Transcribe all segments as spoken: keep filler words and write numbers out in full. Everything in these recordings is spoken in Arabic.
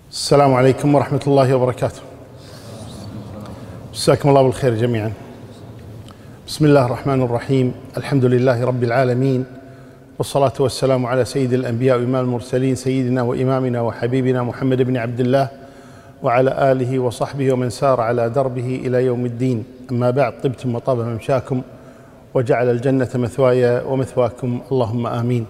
السلام عليكم ورحمة الله وبركاته. مساكم الله بالخير جميعا. بسم الله الرحمن الرحيم. الحمد لله رب العالمين، والصلاة والسلام على سيد الأنبياء وإمام المرسلين سيدنا وإمامنا وحبيبنا محمد بن عبد الله وعلى آله وصحبه ومن سار على دربه إلى يوم الدين. أما بعد، طبتم وطاب ممشاكم وجعل الجنة مثواي ومثواكم، اللهم آمين.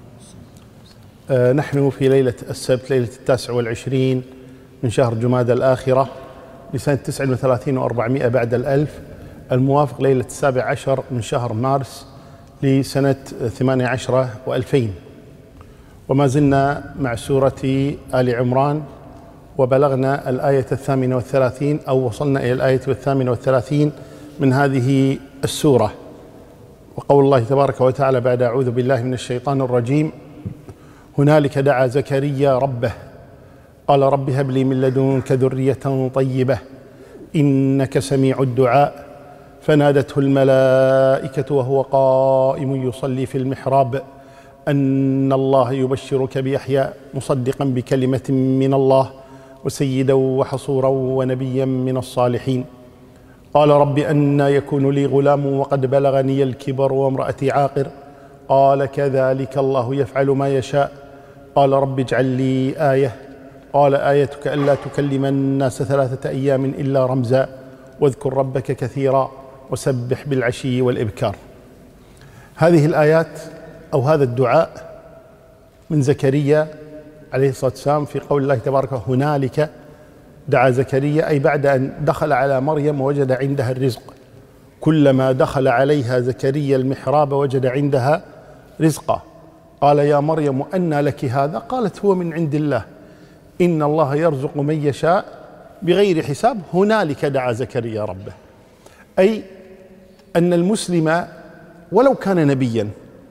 آه نحن في ليلة السبت، ليلة التاسع والعشرين من شهر جمادى الآخرة لسنة تسع وثلاثين وأربعمائة بعد الألف، الموافق ليلة السابع عشر من شهر مارس لسنة ثمانية عشر وألفين. وما زلنا مع سورة آل عمران، وبلغنا الآية الثامنة والثلاثين أو وصلنا إلى الآية الثامنة والثلاثين من هذه السورة. وقول الله تبارك وتعالى بعد أعوذ بالله من الشيطان الرجيم: هنالك دعا زكريا ربه قال رب هب لي من لدنك ذرية طيبة إنك سميع الدعاء فنادته الملائكة وهو قائم يصلي في المحراب أن الله يبشرك بيحيى مصدقا بكلمة من الله وسيدا وحصورا ونبيا من الصالحين. قال رب أنى يكون لي غلام وقد بلغني الكبر وامرأتي عاقر قال كذلك الله يفعل ما يشاء. قال رب اجعل لي آية قال آيتك ألا تكلم الناس ثلاثة أيام إلا رمزا واذكر ربك كثيرا وسبح بالعشي والإبكار. هذه الآيات أو هذا الدعاء من زكريا عليه الصلاة والسلام في قول الله تبارك: هنالك دعا زكريا، أي بعد أن دخل على مريم ووجد عندها الرزق. كلما دخل عليها زكريا المحراب وجد عندها رزقا. قال يا مريم أنى لك هذا؟ قالت هو من عند الله إن الله يرزق من يشاء بغير حساب. هنالك دعا زكريا ربه، أي أن المسلم ولو كان نبيا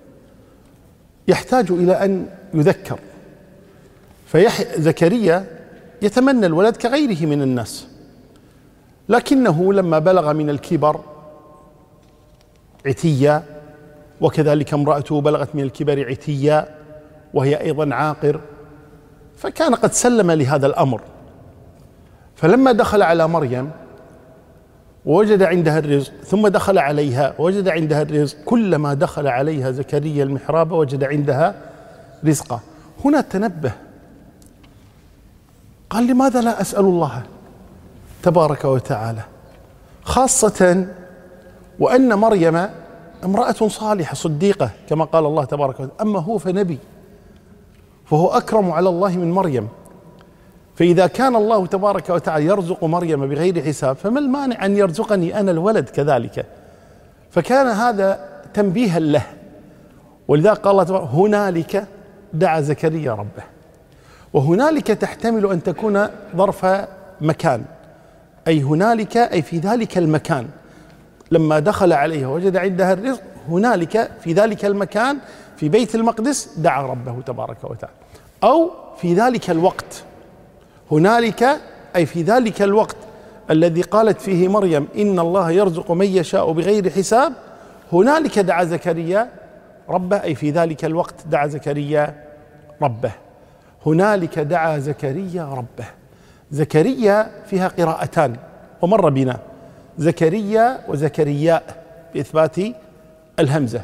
يحتاج إلى أن يذكر. فزكريا يتمنى الولد كغيره من الناس، لكنه لما بلغ من الكبر عتيا، وكذلك امرأته بلغت من الكبر عتيا وهي أيضا عاقر، فكان قد سلم لهذا الأمر. فلما دخل على مريم ووجد عندها الرزق، ثم دخل عليها ووجد عندها الرزق، كلما دخل عليها زكريا المحراب وجد عندها رزقا. هنا تنبه، قال لماذا لا أسأل الله تبارك وتعالى، خاصة وأن مريم امرأة صالحة صديقة كما قال الله تبارك وتعالى، أما هو فنبي، فهو أكرم على الله من مريم. فإذا كان الله تبارك وتعالى يرزق مريم بغير حساب، فما المانع أن يرزقني أنا الولد كذلك؟ فكان هذا تنبيها له. ولذلك قال الله تبارك: هنالك دعا زكريا ربه. وهنالك تحتمل أن تكون ظرف مكان، أي هنالك أي في ذلك المكان، لما دخل عليها وجد عندها الرزق، هنالك في ذلك المكان في بيت المقدس دعا ربه تبارك وتعالى. أو في ذلك الوقت، هنالك أي في ذلك الوقت الذي قالت فيه مريم إن الله يرزق من يشاء بغير حساب، هنالك دعا زكريا ربه، أي في ذلك الوقت دعا زكريا ربه. هنالك دعا زكريا ربه. زكريا فيها قراءتان ومر بنا، زكريا وزكرياء بإثبات الهمزة.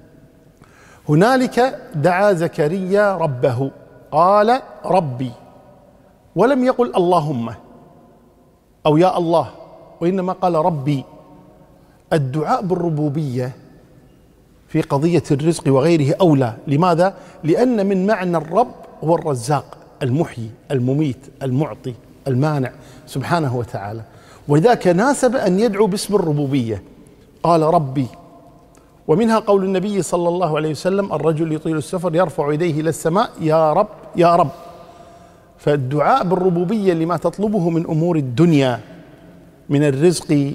هنالك دعا زكريا ربه قال ربي، ولم يقل اللهم أو يا الله، وإنما قال ربي. الدعاء بالربوبية في قضية الرزق وغيره أولى. لماذا؟ لأن من معنى الرب هو الرزاق المحيي المميت المعطي المانع سبحانه وتعالى، وذاك ناسب أن يدعو باسم الربوبية. قال ربي. ومنها قول النبي صلى الله عليه وسلم: الرجل يطيل السفر يرفع يديه إلى السماء يا رب يا رب. فالدعاء بالربوبية لما تطلبه من أمور الدنيا من الرزق،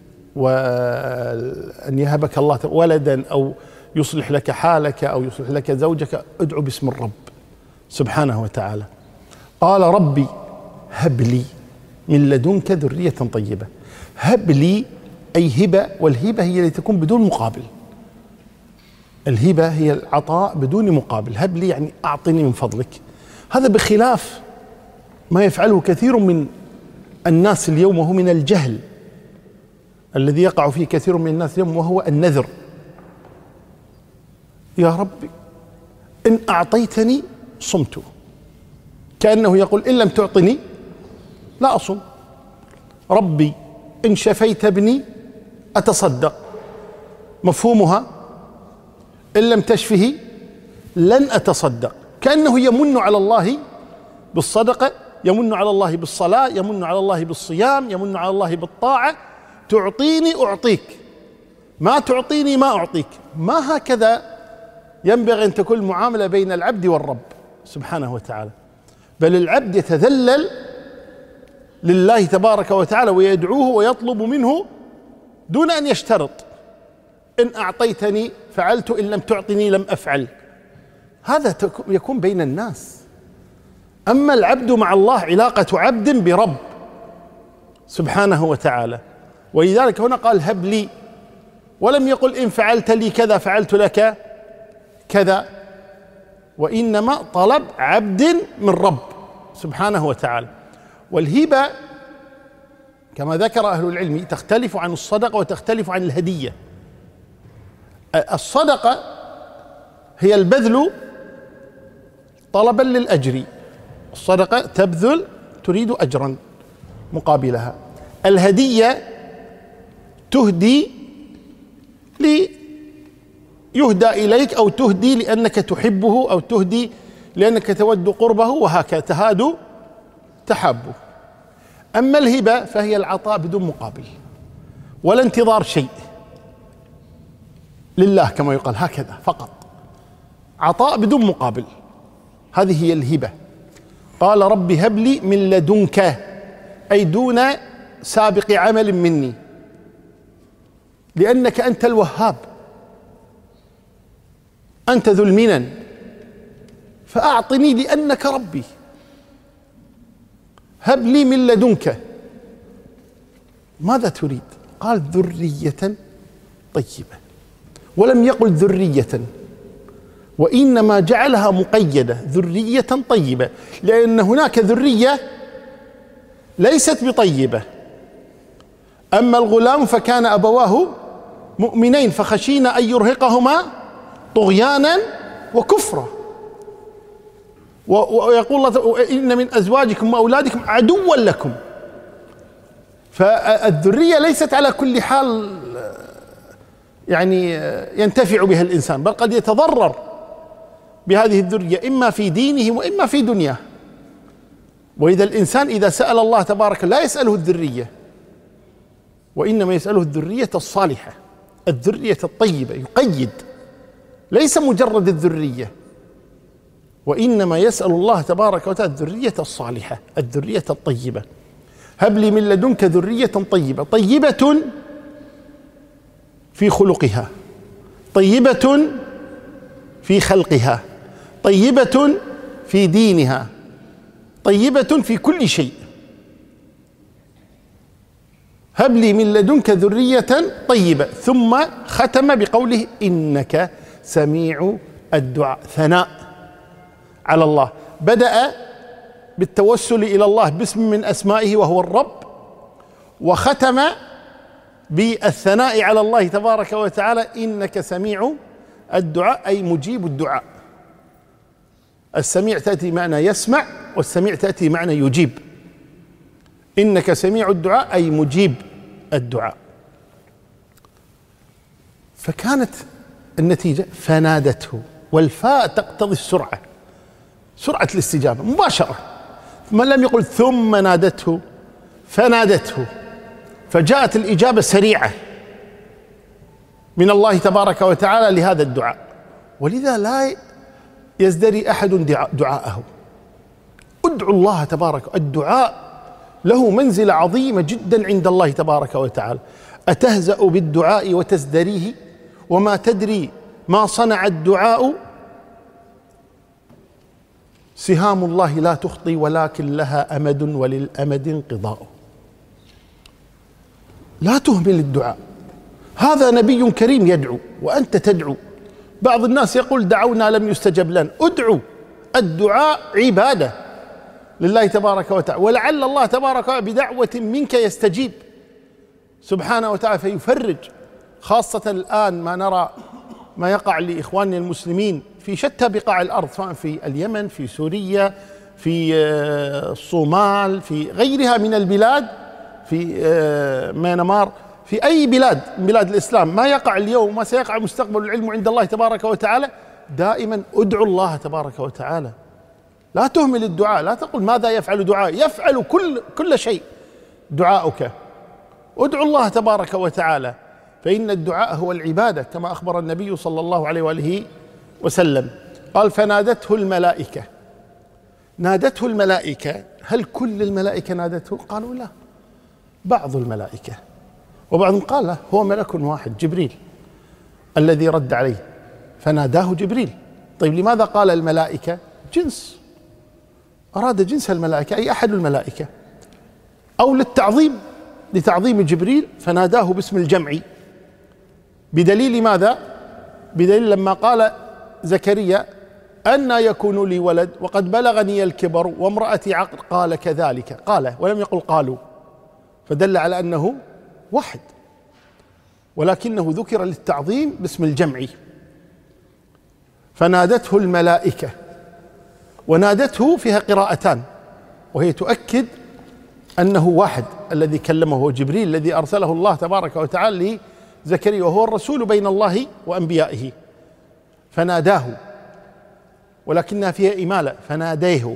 وأن يهبك الله ولدا أو يصلح لك حالك أو يصلح لك زوجك، ادعو باسم الرب سبحانه وتعالى. قال ربي هب لي من لدنك ذرية طيبة. هب لي أي هبة، والهبة هي التي تكون بدون مقابل. الهبة هي العطاء بدون مقابل. هب لي يعني أعطني من فضلك. هذا بخلاف ما يفعله كثير من الناس اليوم، وهو من الجهل الذي يقع فيه كثير من الناس اليوم، وهو النذر. يا ربي إن أعطيتني صمت، كأنه يقول إن لم تعطني لا أصم. ربي إن شفيت ابني أتصدق، مفهومها إن لم تشفه لن أتصدق، كأنه يمن على الله بالصدقة، يمن على الله بالصلاة، يمن على الله بالصيام، يمن على الله بالطاعة. تعطيني أعطيك، ما تعطيني ما أعطيك. ما هكذا ينبغي أن تكون المعاملة بين العبد والرب سبحانه وتعالى، بل العبد يتذلل لله تبارك وتعالى ويدعوه ويطلب منه دون أن يشترط. إن أعطيتني فعلت، إن لم تعطني لم أفعل. هذا يكون بين الناس. أما العبد مع الله علاقة عبد برب سبحانه وتعالى، ولذلك هنا قال هب لي، ولم يقل إن فعلت لي كذا فعلت لك كذا، وإنما طلب عبد من رب سبحانه وتعالى. والهبة كما ذكر أهل العلم تختلف عن الصدقة وتختلف عن الهدية. الصدقة هي البذل طلبا للأجر، الصدقة تبذل تريد أجرا مقابلها. الهدية تهدي ليهدى إليك، أو تهدي لأنك تحبه، أو تهدي لأنك تود قربه، وهكذا تهاد تحابه. أما الهبة فهي العطاء بدون مقابل ولا انتظار شيء، لله كما يقال، هكذا فقط، عطاء بدون مقابل. هذه هي الهبة. قال رب هب لي من لدنك، أي دون سابق عمل مني، لأنك أنت الوهاب، أنت ذو المنن، فأعطني لأنك ربي. هب لي من لدنك، ماذا تريد؟ قال ذرية طيبة، ولم يقل ذرية، وإنما جعلها مقيدة، ذرية طيبة، لأن هناك ذرية ليست بطيبة. أما الغلام فكان أبواه مؤمنين فخشينا أن يرهقهما طغيانا وكفرا. ويقول الله إن من أزواجكم وأولادكم عدوا لكم. فالذرية ليست على كل حال يعني ينتفع بها الإنسان، بل قد يتضرر بهذه الذرية إما في دينه وإما في دنياه. وإذا الإنسان إذا سأل الله تبارك لا يسأله الذرية، وإنما يسأله الذرية الصالحة، الذرية الطيبة، يقيد، ليس مجرد الذرية، وإنما يسأل الله تبارك وتعالى الذرية الصالحة، الذرية الطيبة. هب لي من لدنك ذرية طيبة، طيبة في خلقها، طيبة في خلقها، طيبة في دينها، طيبة في كل شيء. هب لي من لدنك ذرية طيبة. ثم ختم بقوله إنك سميع الدعاء، ثناء على الله. بدأ بالتوسل إلى الله باسم من أسمائه وهو الرب، وختم بالثناء على الله تبارك وتعالى إنك سميع الدعاء، أي مجيب الدعاء. السميع تأتي معنى يسمع، والسميع تأتي معنى يجيب. إنك سميع الدعاء أي مجيب الدعاء. فكانت النتيجة فنادته، والفاء تقتضي السرعة، سرعة الاستجابة مباشرة. من لم يقل ثم نادته، فنادته، فجاءت الإجابة سريعة من الله تبارك وتعالى لهذا الدعاء. ولذا لا يزدري أحد دعاءه. ادعوا الله تبارك. الدعاء له منزلة عظيمة جدا عند الله تبارك وتعالى. أتهزأ بالدعاء وتزدريه وما تدري ما صنع الدعاء؟ سهام الله لا تخطي ولكن لها أمد وللأمد انقضاء. لا تهمل الدعاء. هذا نبي كريم يدعو وأنت تدعو. بعض الناس يقول دعونا لم يستجب لنا. ادعو. الدعاء عبادة، لله تبارك وتعالى، ولعل الله تبارك وتعالى بدعوة منك يستجيب سبحانه وتعالى فيفرج، خاصة الآن ما نرى ما يقع لإخواننا المسلمين في شتى بقاع الأرض، سواء في اليمن، في سوريا، في الصومال، في غيرها من البلاد، في ميانمار، في أي بلاد من بلاد الإسلام. ما يقع اليوم وما سيقع مستقبل العلم عند الله تبارك وتعالى. دائما ادعوا الله تبارك وتعالى، لا تهمل الدعاء، لا تقل ماذا يفعل دعاء، يفعل كل كل شيء دعاؤك. ادعوا الله تبارك وتعالى، فإن الدعاء هو العبادة كما أخبر النبي صلى الله عليه وآله وسلم. قال فنادته الملائكة. نادته الملائكة، هل كل الملائكة نادته؟ قالوا لا، بعض الملائكة، وبعضهم قال لا، هو ملك واحد جبريل الذي رد عليه فناداه جبريل. طيب لماذا قال الملائكة؟ جنس، أراد جنس الملائكة أي أحد الملائكة، أو للتعظيم، لتعظيم جبريل فناداه باسم الجمع. بدليل ماذا؟ بدليل لما قال زكريا أنى يكون لي ولد وقد بلغني الكبر وامرأتي عقر، قال كذلك، قال ولم يقل قالوا، فدل على أنه واحد، ولكنه ذكر للتعظيم باسم الجمع. فنادته الملائكة، ونادته فيها قراءتان، وهي تؤكد أنه واحد الذي كلمه هو جبريل الذي أرسله الله تبارك وتعالى لزكريا، وهو الرسول بين الله وأنبيائه. فناداه، ولكنها فيها إمالة، فناديه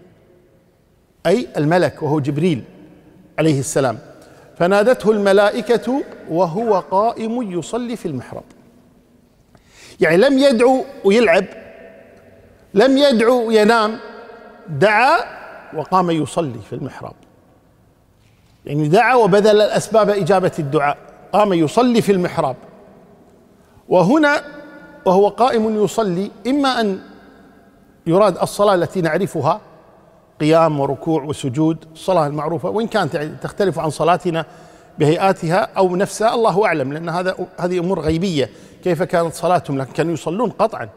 أي الملك وهو جبريل عليه السلام. فنادته الملائكة وهو قائم يصلي في المحراب. يعني لم يدعو ويلعب، لم يدعو وينام، دعا وقام يصلي في المحراب. يعني دعا وبذل الأسباب إجابة الدعاء، قام يصلي في المحراب. وهنا وهو قائم يصلي، إما أن يراد الصلاة التي نعرفها، قيام وركوع وسجود، الصلاة المعروفة، وإن كانت تختلف عن صلاتنا بهيئاتها أو نفسها الله أعلم، لأن هذا هذه أمور غيبية كيف كانت صلاتهم، لكن كانوا يصلون قطعا.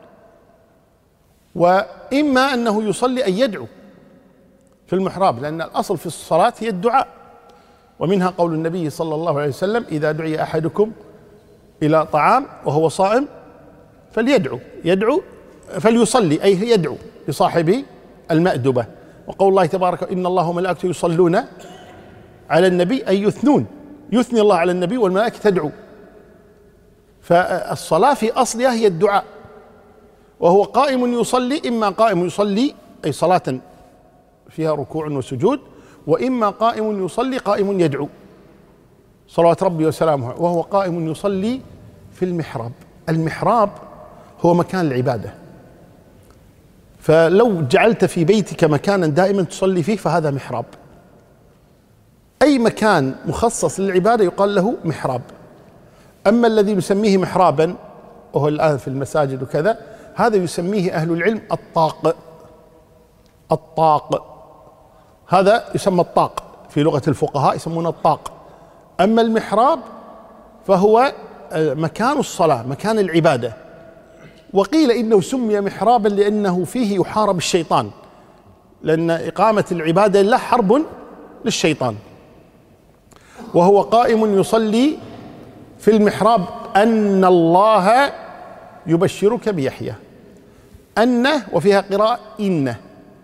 وإما أنه يصلي أن يدعو في المحراب، لأن الأصل في الصلاة هي الدعاء، ومنها قول النبي صلى الله عليه وسلم إذا دعي أحدكم إلى طعام وهو صائم فليدعو، يدعو فليصلي أي يدعو لصاحب المأدبة. وقول الله تبارك إن الله وملائكته يصلون على النبي أي يثنون، يثني الله على النبي والملائكة تدعو. فالصلاة في أصلها هي الدعاء. وهو قائم يصلي، إما قائم يصلي أي صلاة فيها ركوع وسجود، وإما قائم يصلي قائم يدعو صلوات ربي وسلامه، وهو قائم يصلي في المحراب. المحراب هو مكان العبادة، فلو جعلت في بيتك مكانا دائما تصلي فيه فهذا محراب. أي مكان مخصص للعبادة يقال له محراب. أما الذي نسميه محرابا وهو الآن في المساجد وكذا، هذا يسميه أهل العلم الطاق. الطاق هذا يسمى الطاق في لغة الفقهاء، يسمونه الطاق. أما المحراب فهو مكان الصلاة، مكان العبادة. وقيل إنه سمي محرابا لأنه فيه يحارب الشيطان، لأن إقامة العبادة له حرب للشيطان. وهو قائم يصلي في المحراب أن الله يبشرك بيحيى. أن وفيها قراءة إن،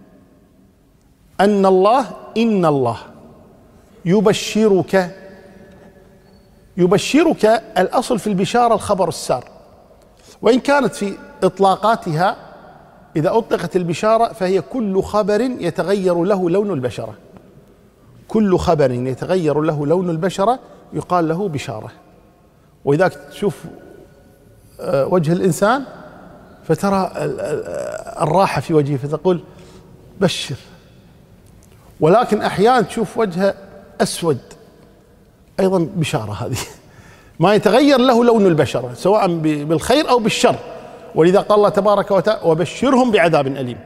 أن الله إن الله يبشرك. يبشرك الأصل في البشارة الخبر السار، وإن كانت في إطلاقاتها إذا أطلقت البشارة فهي كل خبر يتغير له لون البشرة. كل خبر يتغير له لون البشرة يقال له بشارة. وإذا تشوف وجه الإنسان فترى الراحة في وجهه فتقول بشر، ولكن أحيانا تشوف وجهه أسود أيضا بشارة. هذه ما يتغير له لون البشرة سواء بالخير أو بالشر. ولذا قال الله تبارك وتعالى وبشرهم بعذاب أليم.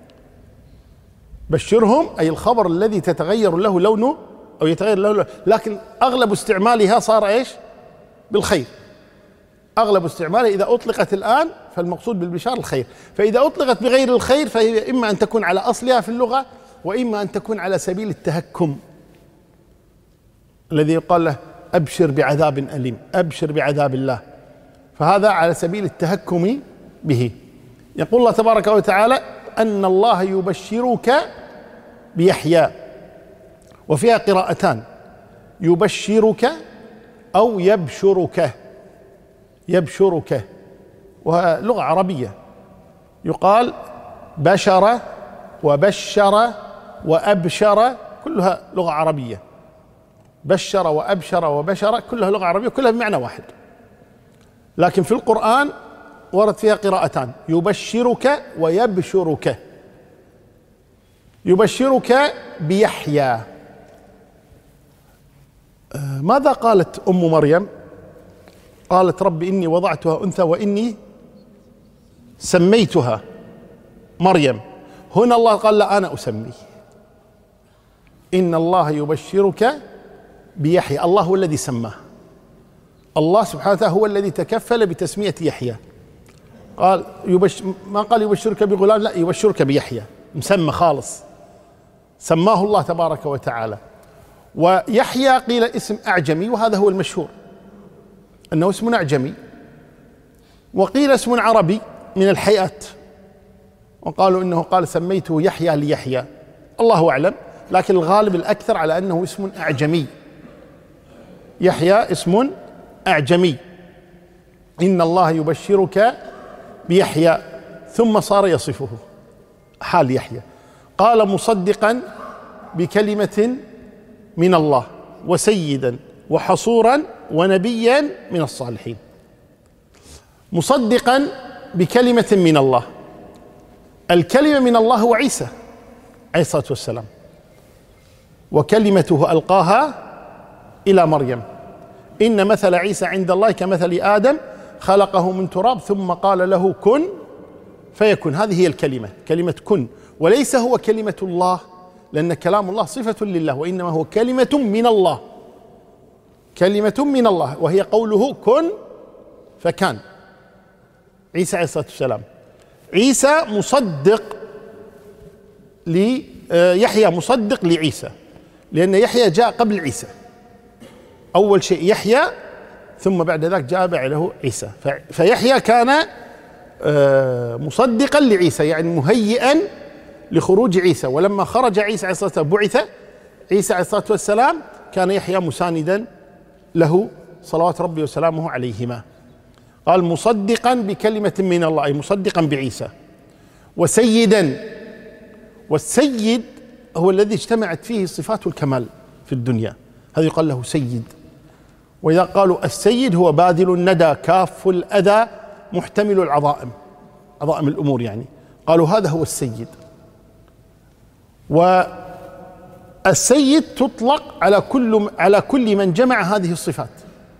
بشرهم أي الخبر الذي تتغير له لونه أو يتغير له لونه، لكن أغلب استعمالها صار إيش؟ بالخير. أغلب استعمالها إذا أطلقت الآن فالمقصود بالبشارة الخير، فإذا أطلقت بغير الخير فهي إما أن تكون على أصلها في اللغة وإما أن تكون على سبيل التهكم الذي يقال له أبشر بعذاب أليم، أبشر بعذاب الله، فهذا على سبيل التهكم به. يقول الله تبارك وتعالى أن الله يبشرك بيحيى، وفيها قراءتان، يبشرك أو يبشرك، يبشرك، ولغة عربية، يقال بشر وبشر وأبشر، كلها لغة عربية، بشر وأبشر وبشر كلها لغة عربية، كلها بمعنى واحد، لكن في القرآن ورد فيها قراءتان، يبشرك ويبشرك. يبشرك بيحيى. ماذا قالت أم مريم؟ قالت رب إني وضعتها أنثى وإني سميتها مريم. هنا الله قال لا أنا أسمي. إن الله يبشرك بيحيى، الله هو الذي سماه، الله سبحانه وتعالى هو الذي تكفل بتسمية يحيى. قال يبش ما قال يبشرك بغلام، لا، يبشرك بيحيى، مسمى خالص، سماه الله تبارك وتعالى. ويحيى قيل اسم أعجمي، وهذا هو المشهور أنه اسم أعجمي، وقيل اسم عربي من الحيات، وقالوا إنه قال سميته يحيى ليحيى، الله أعلم، لكن الغالب الأكثر على أنه اسم أعجمي. يحيى اسم أعجمي. إن الله يبشرك بيحيى، ثم صار يصفه حال يحيى، قال مصدقا بكلمة من الله وسيدا وحصورا ونبيا من الصالحين. مصدقا بكلمة من الله، الكلمة من الله هو عيسى عليه الصلاة والسلام، وكلمته ألقاها إلى مريم. إن مثل عيسى عند الله كمثل آدم خلقه من تراب ثم قال له كن فيكن. هذه هي الكلمة، كلمة كن، وليس هو كلمة الله، لأن كلام الله صفة لله، وإنما هو كلمة من الله، كلمة من الله، وهي قوله كن فكان. عيسى عليه الصلاة والسلام، عيسى مصدق ليحيى، مصدق لعيسى، لأن يحيى جاء قبل عيسى، أول شيء يحيى ثم بعد ذلك جاء بعده عيسى. فيحيى كان مصدقا لعيسى، يعني مهيئا لخروج عيسى، ولما خرج عيسى عليه الصلاة والسلام بعث عيسى عليه الصلاة والسلام كان يحيى مساندا له صلوات ربي وسلامه عليهما. قال مصدقا بكلمة من الله، أي مصدقا بعيسى، وسيدا، والسيد هو الذي اجتمعت فيه صفات الكمال في الدنيا، هذا يقال له سيد. وإذا قالوا السيد هو باذل الندى كاف الأذى محتمل العظائم، عظائم الأمور يعني، قالوا هذا هو السيد. والسيد تطلق على كل على كل من جمع هذه الصفات،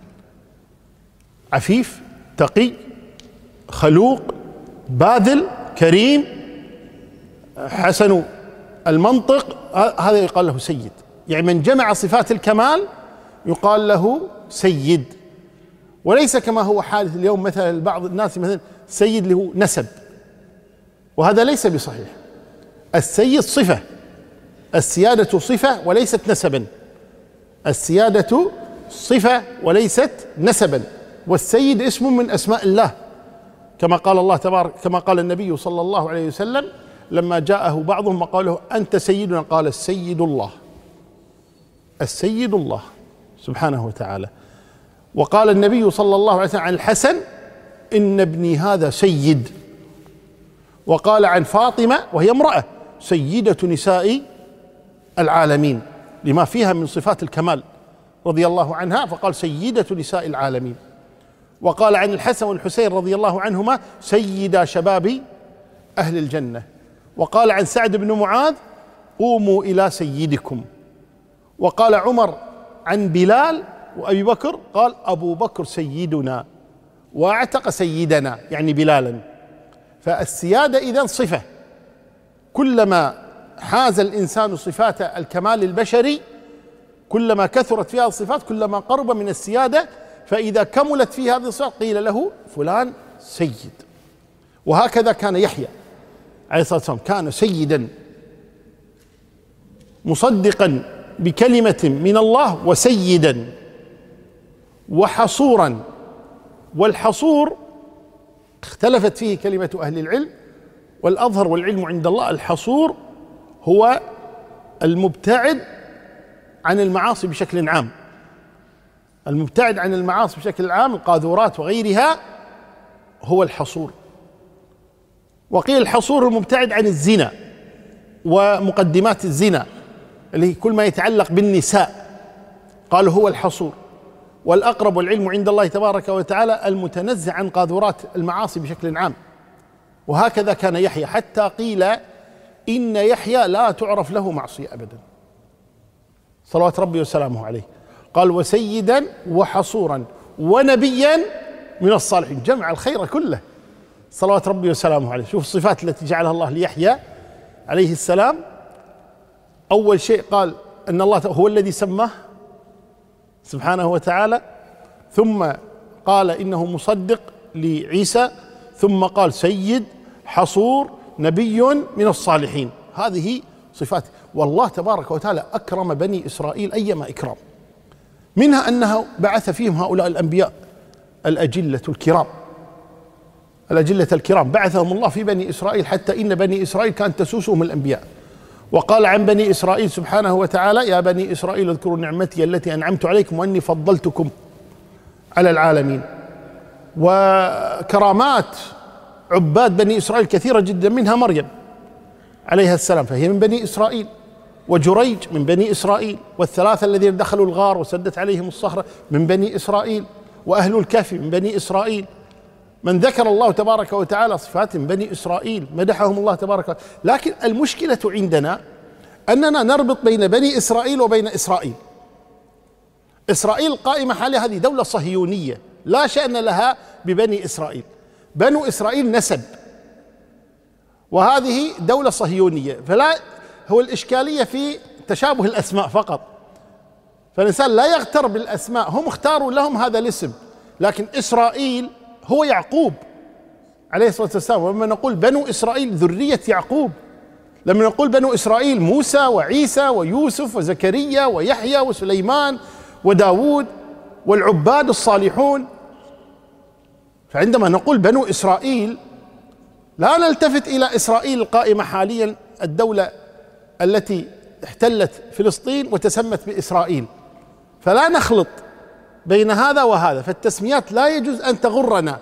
عفيف، تقي، خلوق، باذل، كريم، حسن المنطق، هذا يقال له سيد. يعني من جمع صفات الكمال يقال له سيد، وليس كما هو حادث اليوم مثلا بعض الناس مثلا سيد له نسب، وهذا ليس بصحيح. السيد صفة، السيادة صفة وليست نسبا، السيادة صفة وليست نسبا، والسيد اسم من أسماء الله، كما قال الله تبارك، كما قال النبي صلى الله عليه وسلم لما جاءه بعضهم وقال له أنت سيدنا، قال السيد الله، السيد الله سبحانه وتعالى. وقال النبي صلى الله عليه وسلم عن الحسن إن ابني هذا سيد، وقال عن فاطمة وهي امرأة سيدة نساء العالمين لما فيها من صفات الكمال رضي الله عنها، فقال سيدة نساء العالمين. وقال عن الحسن والحسين رضي الله عنهما سيدا شباب أهل الجنة. وقال عن سعد بن معاذ قوموا إلى سيدكم. وقال عمر عن بلال وأبي بكر قال أبو بكر سيدنا، واعتق سيدنا يعني بلالا. فالسيادة إذن صفة، كلما حاز الإنسان صفات الكمال البشري كلما كثرت فيها الصفات كلما قرب من السيادة، فإذا كملت فيه هذه الصفات قيل له فلان سيد. وهكذا كان يحيى عليه الصلاة والسلام، كان سيدا مصدقا بكلمة من الله وسيدا وحصورا. والحصور اختلفت فيه كلمة أهل العلم، والأظهر والعلم عند الله الحصور هو المبتعد عن المعاصي بشكل عام، المبتعد عن المعاصي بشكل عام، القاذورات وغيرها هو الحصور. وقيل الحصور المبتعد عن الزنا ومقدمات الزنا اللي كل ما يتعلق بالنساء، قالوا هو الحصور. والأقرب والعلم عند الله تبارك وتعالى المتنزه عن قاذورات المعاصي بشكل عام. وهكذا كان يحيى، حتى قيل إن يحيى لا تعرف له معصية أبدا صلوات ربي وسلامه عليه. قال وسيدا وحصورا ونبيا من الصالحين، جمع الخير كله صلوات ربي وسلامه عليه. شوف الصفات التي جعلها الله ليحيى عليه السلام. أول شيء قال أن الله هو الذي سماه سبحانه وتعالى، ثم قال إنه مصدق لعيسى، ثم قال سيد حصور نبي من الصالحين. هذه صفات. والله تبارك وتعالى أكرم بني إسرائيل أيما إكرام، منها أنه بعث فيهم هؤلاء الأنبياء الأجلة الكرام، الأجلة الكرام بعثهم الله في بني إسرائيل، حتى إن بني إسرائيل كانت تسوسهم الأنبياء. وقال عن بني إسرائيل سبحانه وتعالى يا بني إسرائيل اذكروا نعمتي التي أنعمت عليكم وأني فضلتكم على العالمين. وكرامات عباد بني إسرائيل كثيرة جدا، منها مريم عليها السلام فهي من بني إسرائيل، وجريج من بني إسرائيل، والثلاثة الذين دخلوا الغار وسدت عليهم الصخرة من بني إسرائيل، وأهل الكهف من بني إسرائيل. من ذكر الله تبارك وتعالى صفات من بني إسرائيل مدحهم الله تبارك وتعالى. لكن المشكلة عندنا أننا نربط بين بني إسرائيل وبين إسرائيل. إسرائيل قائمة حالها هذه دولة صهيونية لا شأن لها ببني إسرائيل، بنو إسرائيل نسب، وهذه دولة صهيونية. فلا هو الإشكالية في تشابه الأسماء فقط، فالإنسان لا يغتر بالأسماء، هم اختاروا لهم هذا الاسم، لكن إسرائيل هو يعقوب عليه الصلاة والسلام. ولما نقول بنو إسرائيل ذرية يعقوب، لما نقول بنو إسرائيل موسى وعيسى ويوسف وزكريا ويحيى وسليمان وداود والعباد الصالحون. فعندما نقول بنو إسرائيل لا نلتفت إلى إسرائيل القائمة حاليا، الدولة التي احتلت فلسطين وتسمت بإسرائيل، فلا نخلط بين هذا وهذا. فالتسميات لا يجوز أن تغرنا،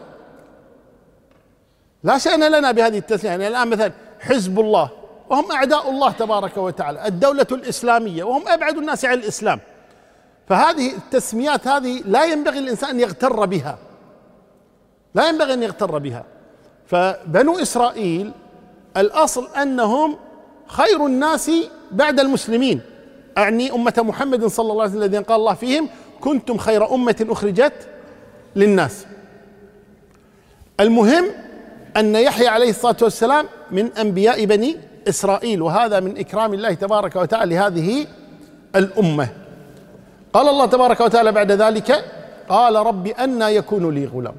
لا شأن لنا بهذه التسمية. يعني الآن مثلا حزب الله وهم أعداء الله تبارك وتعالى، الدولة الإسلامية وهم أبعد الناس عن الإسلام. فهذه التسميات هذه لا ينبغي الإنسان أن يغتر بها، لا ينبغي أن يغتر بها. فبنو إسرائيل الأصل أنهم خير الناس بعد المسلمين، أعني أمة محمد صلى الله عليه وسلم الذين قال الله فيهم كنتم خير أمة أخرجت للناس. المهم أن يحيى عليه الصلاة والسلام من أنبياء بني إسرائيل، وهذا من إكرام الله تبارك وتعالى لهذه الأمة. قال الله تبارك وتعالى بعد ذلك قال رب أنى يكون لي غلام.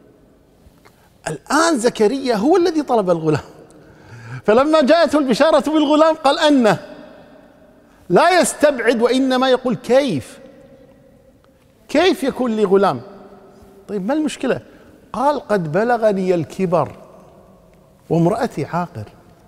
الآن زكريا هو الذي طلب الغلام، فلما جاءته البشارة بالغلام قال أنى، لا يستبعد وإنما يقول كيف، كيف يكون لي غلام؟ طيب ما المشكلة؟ قال قد بلغني الكبر وامرأتي عاقر.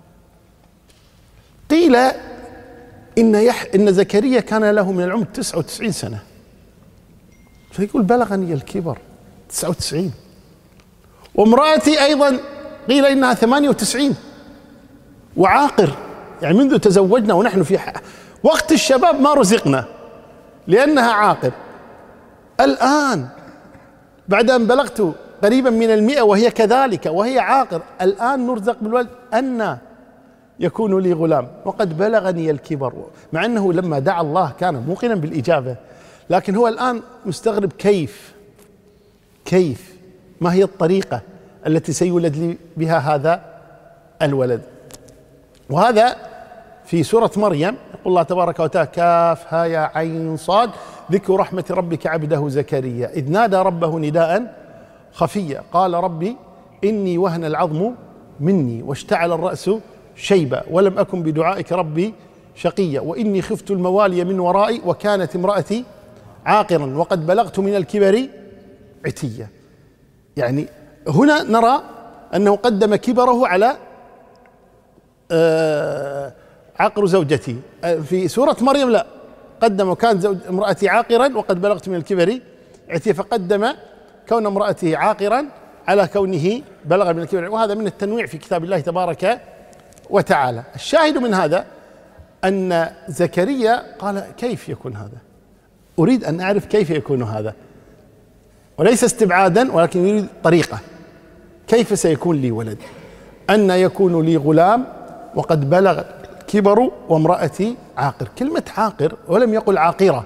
قيل إن يح إن زكريا كان له من العمر تسعة وتسعين سنة، فيقول بلغني الكبر تسعة وتسعين، وامرأتي أيضا قيل إنها ثمانية وتسعين وعاقر، يعني منذ تزوجنا ونحن في وقت الشباب ما رزقنا لأنها عاقر. الآن بعد أن بلغت قريبا من المئة وهي كذلك وهي عاقر، الآن نرزق بالولد، أن يكون لي غلام وقد بلغني الكبر. مع أنه لما دعا الله كان موقنا بالإجابة، لكن هو الآن مستغرب كيف كيف ما هي الطريقة التي سيولد لي بها هذا الولد. وهذا في سورة مريم يقول الله تبارك وتعالى كاف ها يا عين صاد ذكر رحمة ربك عبده زكريا إذ نادى ربه نداء خفيا قال ربي إني وهن العظم مني واشتعل الرأس شيبا ولم أكن بدعائك ربي شقيا وإني خفت الموالي من ورائي وكانت امرأتي عاقرا وقد بلغت من الكبر عتيا. يعني هنا نرى أنه قدم كبره على عقر زوجته. في سورة مريم لا، قدم وكان زوج امرأتي عاقرا وقد بلغت من الكبر عتيا، فقدم كون امرأته عاقرا على كونه بلغ من الكبر، وهذا من التنويع في كتاب الله تبارك وتعالى. الشاهد من هذا أن زكريا قال كيف يكون هذا؟ أريد أن أعرف كيف يكون هذا، وليس استبعادا ولكن يريد طريقة. كيف سيكون لي ولد؟ أن يكون لي غلام وقد بلغ كبر وامرأتي عاقر. كلمة عاقر ولم يقل عاقرة،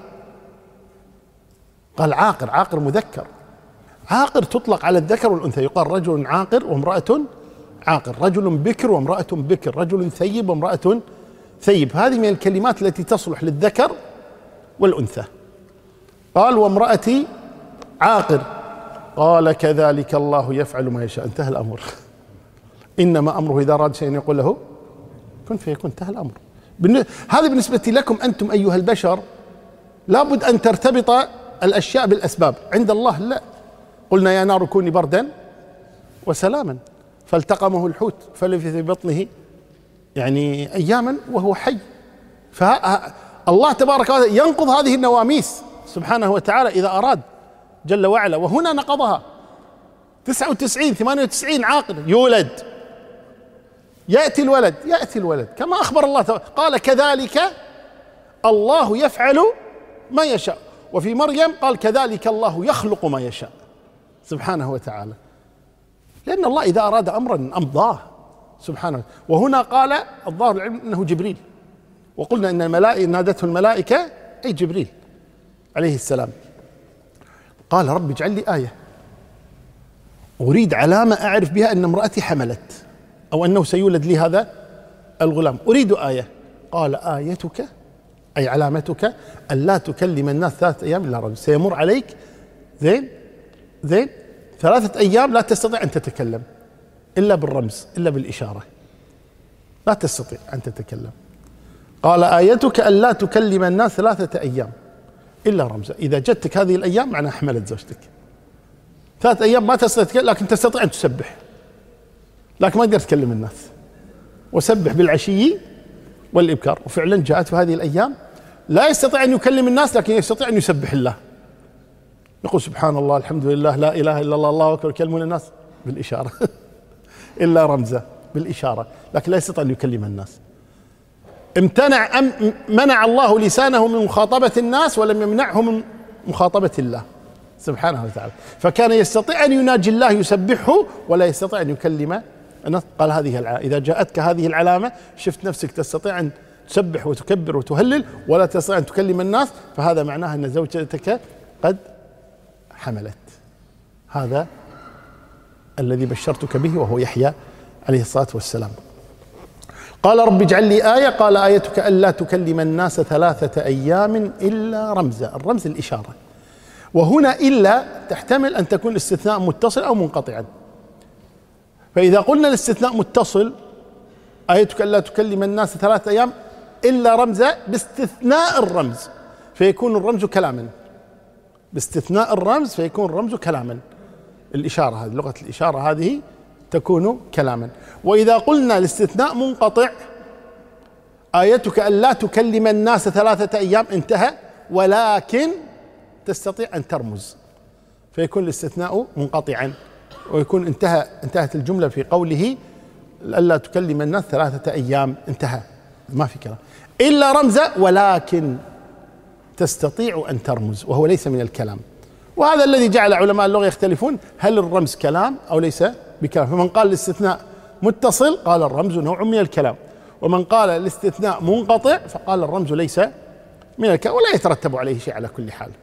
قال عاقر. عاقر مذكر، عاقر تطلق على الذكر والأنثى، يقال رجل عاقر وامرأة عاقر، رجل بكر وامرأة بكر، رجل ثيب وامرأة ثيب. هذه من الكلمات التي تصلح للذكر والأنثى. قال وامرأتي عاقر، قال كذلك الله يفعل ما يشاء. انتهى الأمر. إنما أمره إذا أراد شيئا يقول له كن فيكون. انتهى الأمر. هذا بالنسبة لكم أنتم أيها البشر، لابد أن ترتبط الأشياء بالأسباب. عند الله لا. قلنا يا نار كوني بردا وسلاما، فالتقمه الحوت فلبث في بطنه يعني أياما وهو حي. فالله تبارك وتعالى ينقض هذه النواميس سبحانه وتعالى إذا أراد جل وعلا، وهنا نقضها. تسعة وتسعين ثمانية وتسعين عاقل يولد، يأتي الولد، يأتي الولد كما أخبر الله تبارك. قال كذلك الله يفعل ما يشاء. وفي مريم قال كذلك الله يخلق ما يشاء سبحانه وتعالى، لأن الله إذا أراد أمرا أمضاه سبحانه. وهنا قال الظاهر العلم أنه جبريل، وقلنا أن الملائكة نادته الملائكة أي جبريل عليه السلام. قال رب اجعل لي آية، أريد علامة أعرف بها أن امرأتي حملت أو أنه سيولد لي هذا الغلام، أريد آية. قال آيتك أي علامتك ألا تكلم الناس ثلاثة أيام إلا رجل. سيمر عليك زين زين ثلاثة أيام لا تستطيع أن تتكلم إلا بالرمز، إلا بالإشارة، لا تستطيع أن تتكلم. قال آيتك ألا تكلم الناس ثلاثة أيام إلا رمزا. إذا جتك هذه الأيام معناها حملت زوجتك. ثلاثة أيام ما تستطيع تتكلم، لكن تستطيع أن تسبح، لكن ما تقدر تكلم الناس. وسبح بالعشي والإبكار. وفعلا جاءت في هذه الأيام لا يستطيع أن يكلم الناس، لكن يستطيع أن يسبح الله، يقول سبحان الله الحمد لله لا إله إلا الله الله أكبر. يكلمون الناس بالإشارة إلا رمزة بالإشارة، لكن لا يستطيع أن يكلم الناس. امتنع أم منع الله لسانه من مخاطبة الناس ولم يمنعه من مخاطبة الله سبحانه وتعالى، فكان يستطيع أن يناجي الله يسبحه ولا يستطيع أن يكلم الناس. قال هذه العلامة، إذا جاءتك هذه العلامة شفت نفسك تستطيع أن تسبح وتكبر وتهلل ولا تستطيع أن تكلم الناس، فهذا معناه أن زوجتك قد حملت. هذا الذي بشرتك به وهو يحيى عليه الصلاة والسلام. قال رب اجعل لي آية، قال آيتك ألا تكلم الناس ثلاثة أيام إلا رمزا. الرمز الإشارة، وهنا إلا تحتمل أن تكون استثناء متصل أو منقطعا. فإذا قلنا الاستثناء متصل آيتك ألا تكلم الناس ثلاثة أيام إلا رمزا باستثناء الرمز فيكون الرمز كلاما، باستثناء الرمز فيكون الرمز كلاما. الإشارة هذه لغة الإشارة هذه تكون كلاما. وإذا قلنا الاستثناء منقطع آيتك ألا تكلم الناس ثلاثة أيام انتهى، ولكن تستطيع أن ترمز فيكون الاستثناء منقطعا، ويكون انتهى انتهت الجملة في قوله ألا تكلم الناس ثلاثة أيام انتهى، ما في كلام. إلا رمزا ولكن تستطيع أن ترمز، وهو ليس من الكلام. وهذا الذي جعل علماء اللغة يختلفون هل الرمز كلام أو ليس بكلام. فمن قال الاستثناء متصل قال الرمز نوع من الكلام، ومن قال الاستثناء منقطع فقال الرمز ليس من الكلام ولا يترتب عليه شيء على كل حال.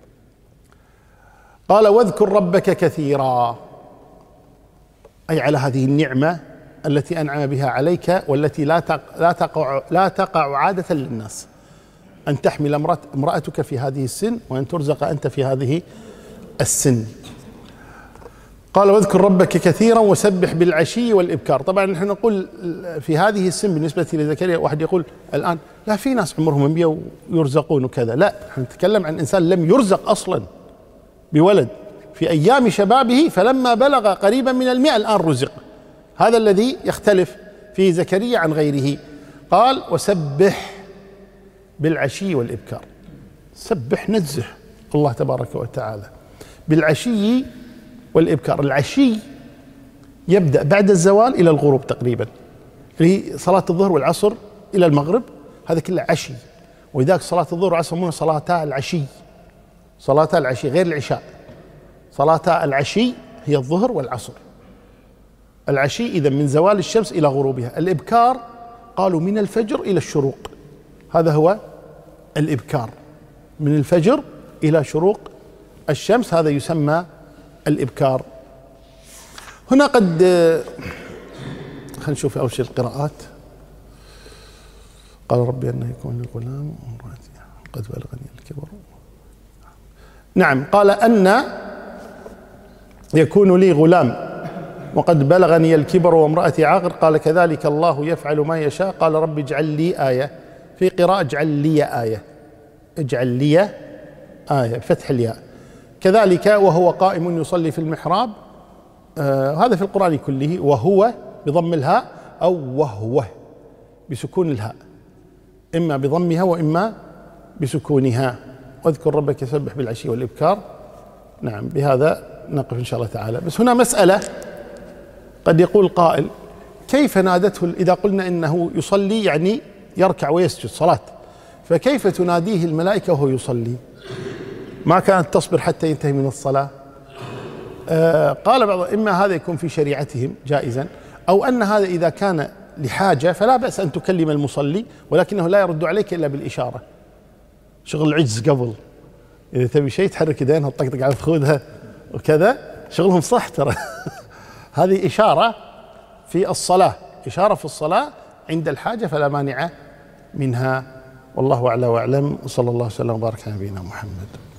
قال واذكر ربك كثيرا، أي على هذه النعمة التي أنعم بها عليك والتي لا لا تقع لا تقع عادة للناس، أن تحمل امرأتك في هذه السن وأن ترزق أنت في هذه السن. قال واذكر ربك كثيرا وسبح بالعشي والإبكار. طبعا نحن نقول في هذه السن بالنسبة لزكريا، واحد يقول الآن لا في ناس عمرهم أنبياء ويرزقون وكذا، لا نحن نتكلم عن إنسان لم يرزق أصلا بولد في أيام شبابه، فلما بلغ قريبا من المئة الآن رزق. هذا الذي يختلف في زكريا عن غيره. قال وسبح بالعشي والإبكار، سبح نزه الله تبارك وتعالى بالعشي والإبكار. العشي يبدأ بعد الزوال إلى الغروب تقريبا، اللي صلاة الظهر والعصر إلى المغرب، هذا كله عشي. ولذلك صلاة الظهر والعصر يسمونها صلاتا العشي، صلاتا العشي غير العشاء. صلاتا العشي هي الظهر والعصر. العشي إذا من زوال الشمس إلى غروبها. الإبكار قالوا من الفجر إلى الشروق، هذا هو الإبكار، من الفجر إلى شروق الشمس، هذا يسمى الإبكار. هنا قد خلينا نشوف أول شيء القراءات. قال ربي أنه يكون لي غلام وامرأتي قد بلغني الكبر. نعم، قال أن يكون لي غلام وقد بلغني الكبر وامرأتي عاقر. قال كذلك الله يفعل ما يشاء. قال رب اجعل لي آية، في قراءة اجعل لي آية، اجعل لي آية بفتح الياء. كذلك وهو قائم يصلي في المحراب، آه هذا في القرآن كله، وهو بضم الهاء أو وهو بسكون الهاء، إما بضمها وإما بسكونها. واذكر ربك يسبح بالعشي والإبكار. نعم، بهذا نقف إن شاء الله تعالى. بس هنا مسألة، قد يقول قائل كيف نادته؟ إذا قلنا إنه يصلي يعني يركع ويسجد صلاة، فكيف تناديه الملائكة وهو يصلي؟ ما كانت تصبر حتى ينتهي من الصلاة؟ آه قال بعض، إما هذا يكون في شريعتهم جائزا، أو أن هذا إذا كان لحاجة فلا بأس أن تكلم المصلي، ولكنه لا يرد عليك إلا بالإشارة. شغل العجز قبل، إذا تبي شيء تحرك يدينها تطقطق على فخذها وكذا، شغلهم صح ترى. هذه إشارة في الصلاة، إشارة في الصلاة عند الحاجة فلا مانع منها. والله أعلى وأعلم، وصلى الله وسلم وبارك على نبينا محمد.